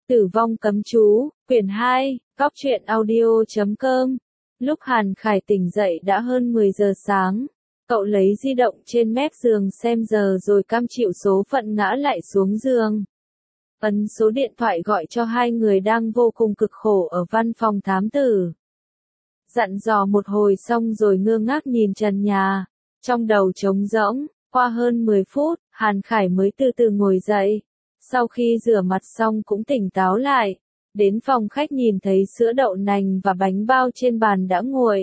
Tử vong cấm chú, quyển 2, góc truyện audio.com. Lúc Hàn Khải tỉnh dậy đã hơn 10 giờ sáng. Cậu lấy di động trên mép giường xem giờ rồi cam chịu số phận ngã lại xuống giường. Ấn số điện thoại gọi cho hai người đang vô cùng cực khổ ở văn phòng thám tử. Dặn dò một hồi xong rồi ngơ ngác nhìn trần nhà. Trong đầu trống rỗng, qua hơn 10 phút, Hàn Khải mới từ từ ngồi dậy. Sau khi rửa mặt xong cũng tỉnh táo lại. Đến phòng khách nhìn thấy sữa đậu nành và bánh bao trên bàn đã nguội.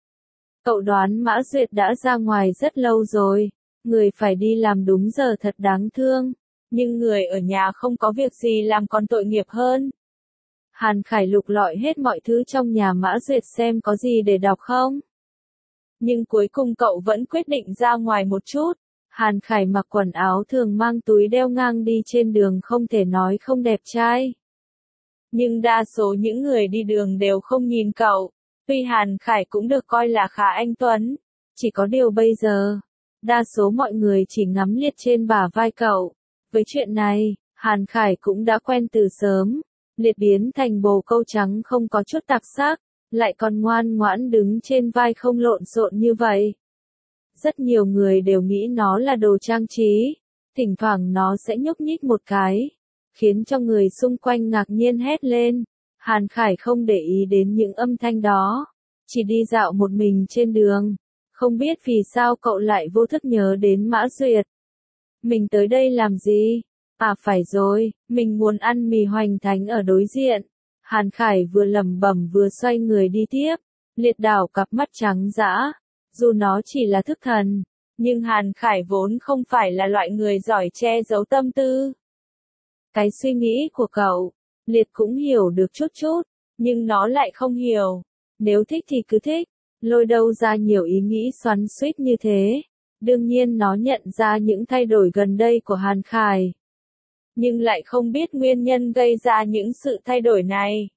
Cậu đoán Mã Duyệt đã ra ngoài rất lâu rồi. Người phải đi làm đúng giờ thật đáng thương. Nhưng người ở nhà không có việc gì làm còn tội nghiệp hơn. Hàn Khải lục lọi hết mọi thứ trong nhà Mã Duyệt xem có gì để đọc không. Nhưng cuối cùng cậu vẫn quyết định ra ngoài một chút. Hàn Khải mặc quần áo thường mang túi đeo ngang đi trên đường không thể nói không đẹp trai. Nhưng đa số những người đi đường đều không nhìn cậu. Tuy Hàn Khải cũng được coi là khá anh tuấn. Chỉ có điều bây giờ, đa số mọi người chỉ ngắm liếc trên bả vai cậu. Với chuyện này, Hàn Khải cũng đã quen từ sớm. Liệt biến thành bồ câu trắng không có chút tạp sắc, lại còn ngoan ngoãn đứng trên vai không lộn xộn như vậy. Rất nhiều người đều nghĩ nó là đồ trang trí, thỉnh thoảng nó sẽ nhúc nhích một cái, khiến cho người xung quanh ngạc nhiên hét lên. Hàn Khải không để ý đến những âm thanh đó, chỉ đi dạo một mình trên đường. Không biết vì sao cậu lại vô thức nhớ đến Mã Duyệt. Mình tới đây làm gì? À phải rồi, mình muốn ăn mì hoành thánh ở đối diện. Hàn Khải vừa lẩm bẩm vừa xoay người đi tiếp, liệt đảo cặp mắt trắng dã. Dù nó chỉ là thức thần, nhưng Hàn Khải vốn không phải là loại người giỏi che giấu tâm tư. Cái suy nghĩ của cậu, liệt cũng hiểu được chút chút, nhưng nó lại không hiểu. Nếu thích thì cứ thích, lôi đâu ra nhiều ý nghĩ xoắn xuýt như thế. Đương nhiên nó nhận ra những thay đổi gần đây của Hàn Khải, nhưng lại không biết nguyên nhân gây ra những sự thay đổi này.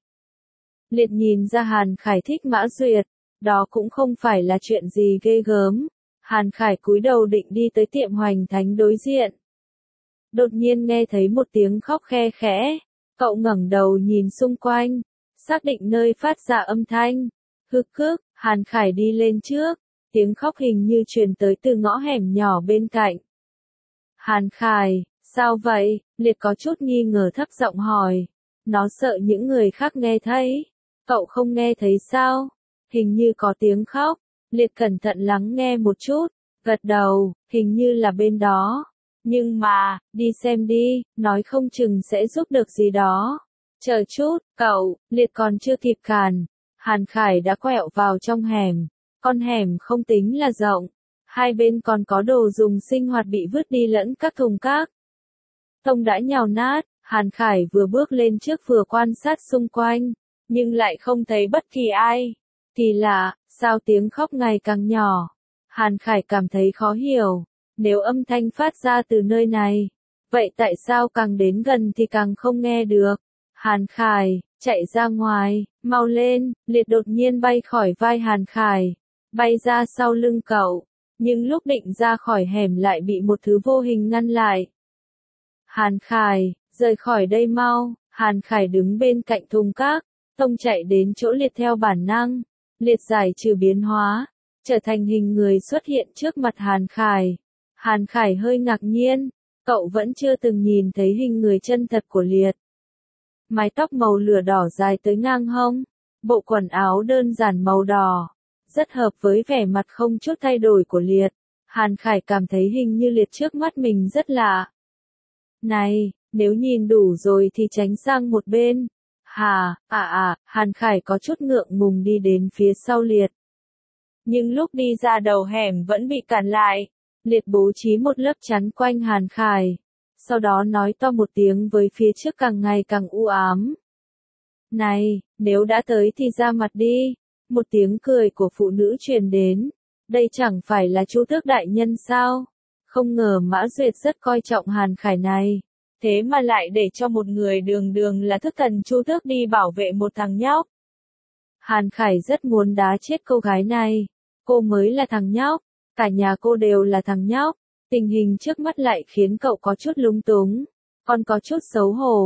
Liệt nhìn ra Hàn Khải thích Mã Duyệt, đó cũng không phải là chuyện gì ghê gớm. Hàn Khải cúi đầu định đi tới tiệm hoành thánh đối diện. Đột nhiên nghe thấy một tiếng khóc khe khẽ. Cậu ngẩng đầu nhìn xung quanh, xác định nơi phát ra âm thanh. Hức hức, Hàn Khải đi lên trước. Tiếng khóc hình như truyền tới từ ngõ hẻm nhỏ bên cạnh. Hàn Khải, sao vậy? Liệt có chút nghi ngờ thấp giọng hỏi. Nó sợ những người khác nghe thấy. Cậu không nghe thấy sao? Hình như có tiếng khóc. Liệt cẩn thận lắng nghe một chút, gật đầu, hình như là bên đó. Nhưng mà, đi xem đi, nói không chừng sẽ giúp được gì đó. Chờ chút, cậu, Liệt còn chưa kịp cản. Hàn Khải đã quẹo vào trong hẻm. Con hẻm không tính là rộng. Hai bên còn có đồ dùng sinh hoạt bị vứt đi lẫn các thùng cát. Tông đã nhào nát, Hàn Khải vừa bước lên trước vừa quan sát xung quanh, nhưng lại không thấy bất kỳ ai. Kỳ lạ, sao tiếng khóc ngày càng nhỏ? Hàn Khải cảm thấy khó hiểu. Nếu âm thanh phát ra từ nơi này, vậy tại sao càng đến gần thì càng không nghe được? Hàn Khải, chạy ra ngoài, mau lên. Liệt đột nhiên bay khỏi vai Hàn Khải, bay ra sau lưng cậu, nhưng lúc định ra khỏi hẻm lại bị một thứ vô hình ngăn lại. Hàn Khải, rời khỏi đây mau. Hàn Khải đứng bên cạnh thùng cát, Tông chạy đến chỗ Liệt theo bản năng. Liệt giải trừ biến hóa, trở thành hình người xuất hiện trước mặt Hàn Khải. Hàn Khải hơi ngạc nhiên, cậu vẫn chưa từng nhìn thấy hình người chân thật của Liệt. Mái tóc màu lửa đỏ dài tới ngang hông, bộ quần áo đơn giản màu đỏ, rất hợp với vẻ mặt không chút thay đổi của Liệt. Hàn Khải cảm thấy hình như Liệt trước mắt mình rất lạ. Này, nếu nhìn đủ rồi thì tránh sang một bên. Hàn Khải có chút ngượng ngùng đi đến phía sau Liệt. Nhưng lúc đi ra đầu hẻm vẫn bị cản lại. Liệt bố trí một lớp chắn quanh Hàn Khải. Sau đó nói to một tiếng với phía trước càng ngày càng u ám. Này, nếu đã tới thì ra mặt đi. Một tiếng cười của phụ nữ truyền đến. Đây chẳng phải là Chu Tước đại nhân sao? Không ngờ Mã Duyệt rất coi trọng Hàn Khải này. Thế mà lại để cho một người đường đường là thức thần Chu Tước đi bảo vệ một thằng nhóc. Hàn Khải rất muốn đá chết cô gái này. Cô mới là thằng nhóc. Cả nhà cô đều là thằng nhóc. Tình hình trước mắt lại khiến cậu có chút lúng túng. Còn có chút xấu hổ.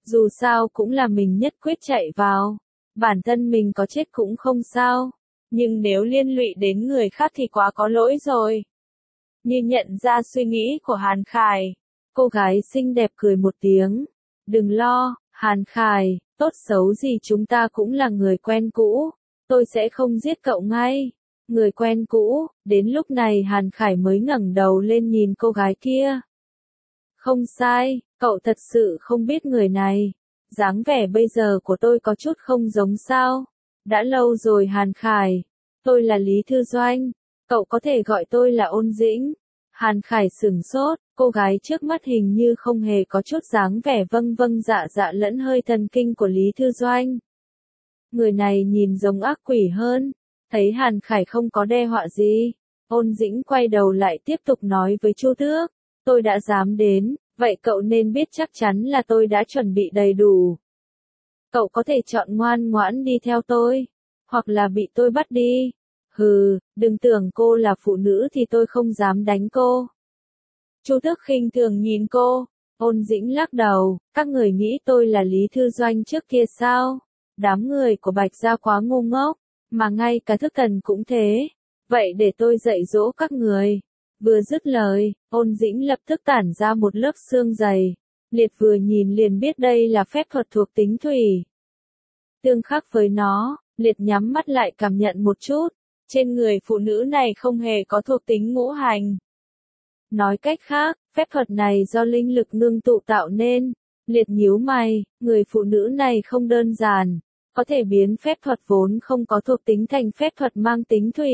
Dù sao cũng là mình nhất quyết chạy vào. Bản thân mình có chết cũng không sao. Nhưng nếu liên lụy đến người khác thì quá có lỗi rồi. Như nhận ra suy nghĩ của Hàn Khải. Cô gái xinh đẹp cười một tiếng. Đừng lo, Hàn Khải, tốt xấu gì chúng ta cũng là người quen cũ. Tôi sẽ không giết cậu ngay. Người quen cũ, đến lúc này Hàn Khải mới ngẩng đầu lên nhìn cô gái kia. Không sai, cậu thật sự không biết người này. Dáng vẻ bây giờ của tôi có chút không giống sao. Đã lâu rồi Hàn Khải. Tôi là Lý Thư Doanh. Cậu có thể gọi tôi là Ôn Dĩnh. Hàn Khải sửng sốt, cô gái trước mắt hình như không hề có chút dáng vẻ vâng vâng dạ dạ lẫn hơi thần kinh của Lý Thư Doanh. Người này nhìn giống ác quỷ hơn. Thấy Hàn Khải không có đe họa gì. Ôn Dĩnh quay đầu lại tiếp tục nói với Chu Tước. Tôi đã dám đến, vậy cậu nên biết chắc chắn là tôi đã chuẩn bị đầy đủ. Cậu có thể chọn ngoan ngoãn đi theo tôi, hoặc là bị tôi bắt đi. Hừ, đừng tưởng cô là phụ nữ thì tôi không dám đánh cô. Chu Tước khinh thường nhìn cô. Ôn Dĩnh lắc đầu, các người nghĩ tôi là Lý Thư Doanh trước kia sao? Đám người của Bạch Gia quá ngu ngốc, mà ngay cả Thức Thần cũng thế. Vậy để tôi dạy dỗ các người. Vừa dứt lời, Ôn Dĩnh lập tức tản ra một lớp xương dày. Liệt vừa nhìn liền biết đây là phép thuật thuộc tính thủy. Tương khắc với nó, Liệt nhắm mắt lại cảm nhận một chút. Trên người phụ nữ này không hề có thuộc tính ngũ hành. Nói cách khác, phép thuật này do linh lực ngưng tụ tạo nên. Liệt nhíu mày, người phụ nữ này không đơn giản. Có thể biến phép thuật vốn không có thuộc tính thành phép thuật mang tính thủy.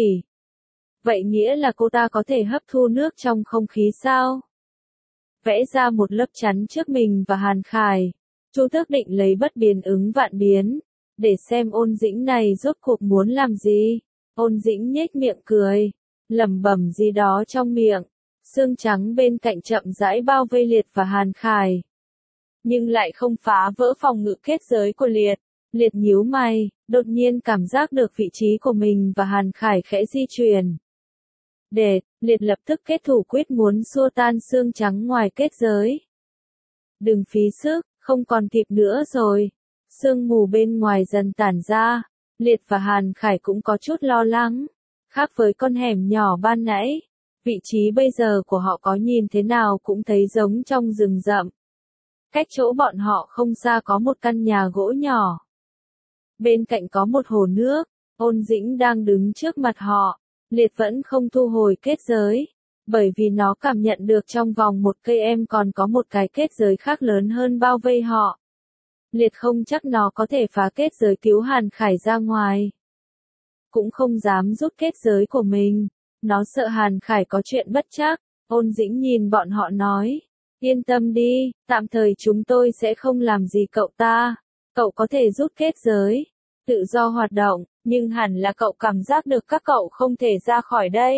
Vậy nghĩa là cô ta có thể hấp thu nước trong không khí sao? Vẽ ra một lớp chắn trước mình và Hàn Khải. Chu Tước định lấy bất biến ứng vạn biến. Để xem Ôn Dĩnh này rốt cuộc muốn làm gì. Ôn Dĩnh nhếch miệng cười. Lẩm bẩm gì đó trong miệng. Xương trắng bên cạnh chậm rãi bao vây Liệt và Hàn Khải. Nhưng lại không phá vỡ phòng ngự kết giới của Liệt. Liệt nhíu mày, đột nhiên cảm giác được vị trí của mình và Hàn Khải khẽ di chuyển. Liệt lập tức kết thủ quyết muốn xua tan xương trắng ngoài kết giới. Đừng phí sức, không còn kịp nữa rồi. Sương mù bên ngoài dần tản ra. Liệt và Hàn Khải cũng có chút lo lắng. Khác với con hẻm nhỏ ban nãy, vị trí bây giờ của họ có nhìn thế nào cũng thấy giống trong rừng rậm. Cách chỗ bọn họ không xa có một căn nhà gỗ nhỏ. Bên cạnh có một hồ nước. Ôn Dĩnh đang đứng trước mặt họ. Liệt vẫn không thu hồi kết giới, bởi vì nó cảm nhận được trong vòng một cây em còn có một cái kết giới khác lớn hơn bao vây họ. Liệt không chắc nó có thể phá kết giới cứu Hàn Khải ra ngoài. Cũng không dám rút kết giới của mình. Nó sợ Hàn Khải có chuyện bất trắc. Ôn Dĩnh nhìn bọn họ nói. Yên tâm đi, tạm thời chúng tôi sẽ không làm gì cậu ta. Cậu có thể rút kết giới, tự do hoạt động, nhưng hẳn là cậu cảm giác được các cậu không thể ra khỏi đây.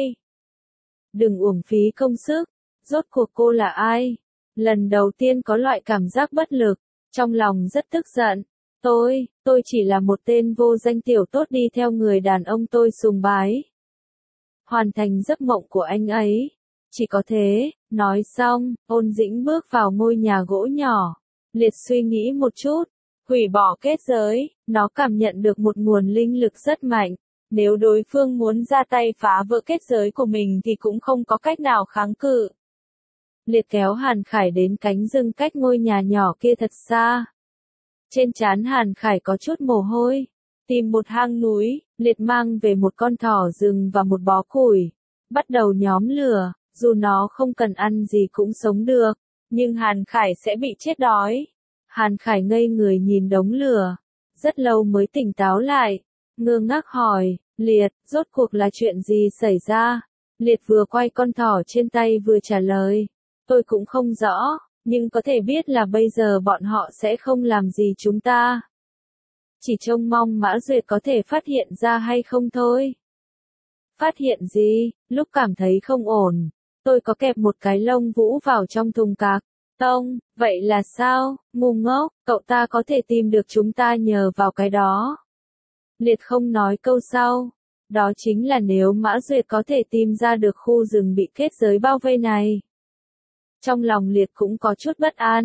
Đừng uổng phí công sức. Rốt cuộc cô là ai? Lần đầu tiên có loại cảm giác bất lực. Trong lòng rất tức giận. Tôi chỉ là một tên vô danh tiểu tốt đi theo người đàn ông tôi sùng bái. Hoàn thành giấc mộng của anh ấy. Chỉ có thế, nói xong, Ôn Dĩnh bước vào ngôi nhà gỗ nhỏ. Liệt suy nghĩ một chút. Hủy bỏ kết giới, nó cảm nhận được một nguồn linh lực rất mạnh. Nếu đối phương muốn ra tay phá vỡ kết giới của mình thì cũng không có cách nào kháng cự. Liệt kéo Hàn Khải đến cánh rừng cách ngôi nhà nhỏ kia thật xa. Trên trán Hàn Khải có chút mồ hôi. Tìm một hang núi, Liệt mang về một con thỏ rừng và một bó củi. Bắt đầu nhóm lửa, dù nó không cần ăn gì cũng sống được, nhưng Hàn Khải sẽ bị chết đói. Hàn Khải ngây người nhìn đống lửa. Rất lâu mới tỉnh táo lại. Ngơ ngác hỏi, Liệt, rốt cuộc là chuyện gì xảy ra? Liệt vừa quay con thỏ trên tay vừa trả lời. Tôi cũng không rõ, nhưng có thể biết là bây giờ bọn họ sẽ không làm gì chúng ta. Chỉ trông mong Mã Duyệt có thể phát hiện ra hay không thôi. Phát hiện gì? Lúc cảm thấy không ổn, tôi có kẹp một cái lông vũ vào trong thùng cạc. Tông, vậy là sao? Ngu ngốc, cậu ta có thể tìm được chúng ta nhờ vào cái đó. Liệt không nói câu sau. Đó chính là nếu Mã Duyệt có thể tìm ra được khu rừng bị kết giới bao vây này. Trong lòng Liệt cũng có chút bất an.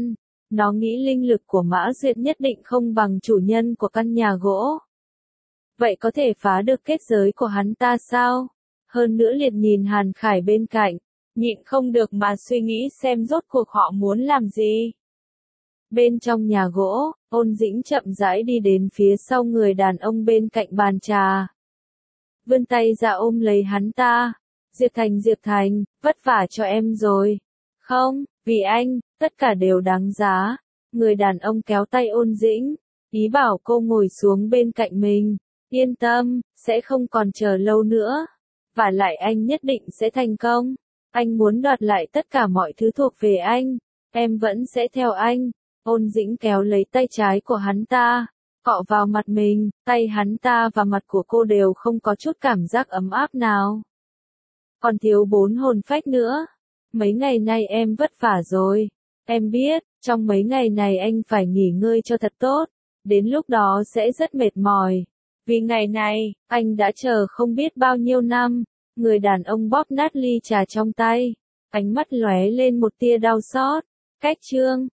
Nó nghĩ linh lực của Mã Duyệt nhất định không bằng chủ nhân của căn nhà gỗ. Vậy có thể phá được kết giới của hắn ta sao? Hơn nữa liệt nhìn Hàn Khải bên cạnh, nhịn không được mà suy nghĩ xem rốt cuộc họ muốn làm gì. Bên trong nhà gỗ, Ôn Dĩnh chậm rãi đi đến phía sau người đàn ông bên cạnh bàn trà. Vươn tay ra ôm lấy hắn ta. Diệp Thành, vất vả cho em rồi. Không, vì anh, tất cả đều đáng giá. Người đàn ông kéo tay Ôn Dĩnh, ý bảo cô ngồi xuống bên cạnh mình. Yên tâm, sẽ không còn chờ lâu nữa. Và lại anh nhất định sẽ thành công. Anh muốn đoạt lại tất cả mọi thứ thuộc về anh. Em vẫn sẽ theo anh. Ôn Dĩnh kéo lấy tay trái của hắn ta, cọ vào mặt mình, tay hắn ta và mặt của cô đều không có chút cảm giác ấm áp nào. Còn thiếu 4 hồn phách nữa. Mấy ngày nay em vất vả rồi. Em biết, trong mấy ngày này anh phải nghỉ ngơi cho thật tốt. Đến lúc đó sẽ rất mệt mỏi. Vì ngày này, anh đã chờ không biết bao nhiêu năm. Người đàn ông bóp nát ly trà trong tay. Ánh mắt lóe lên một tia đau xót. Cách chương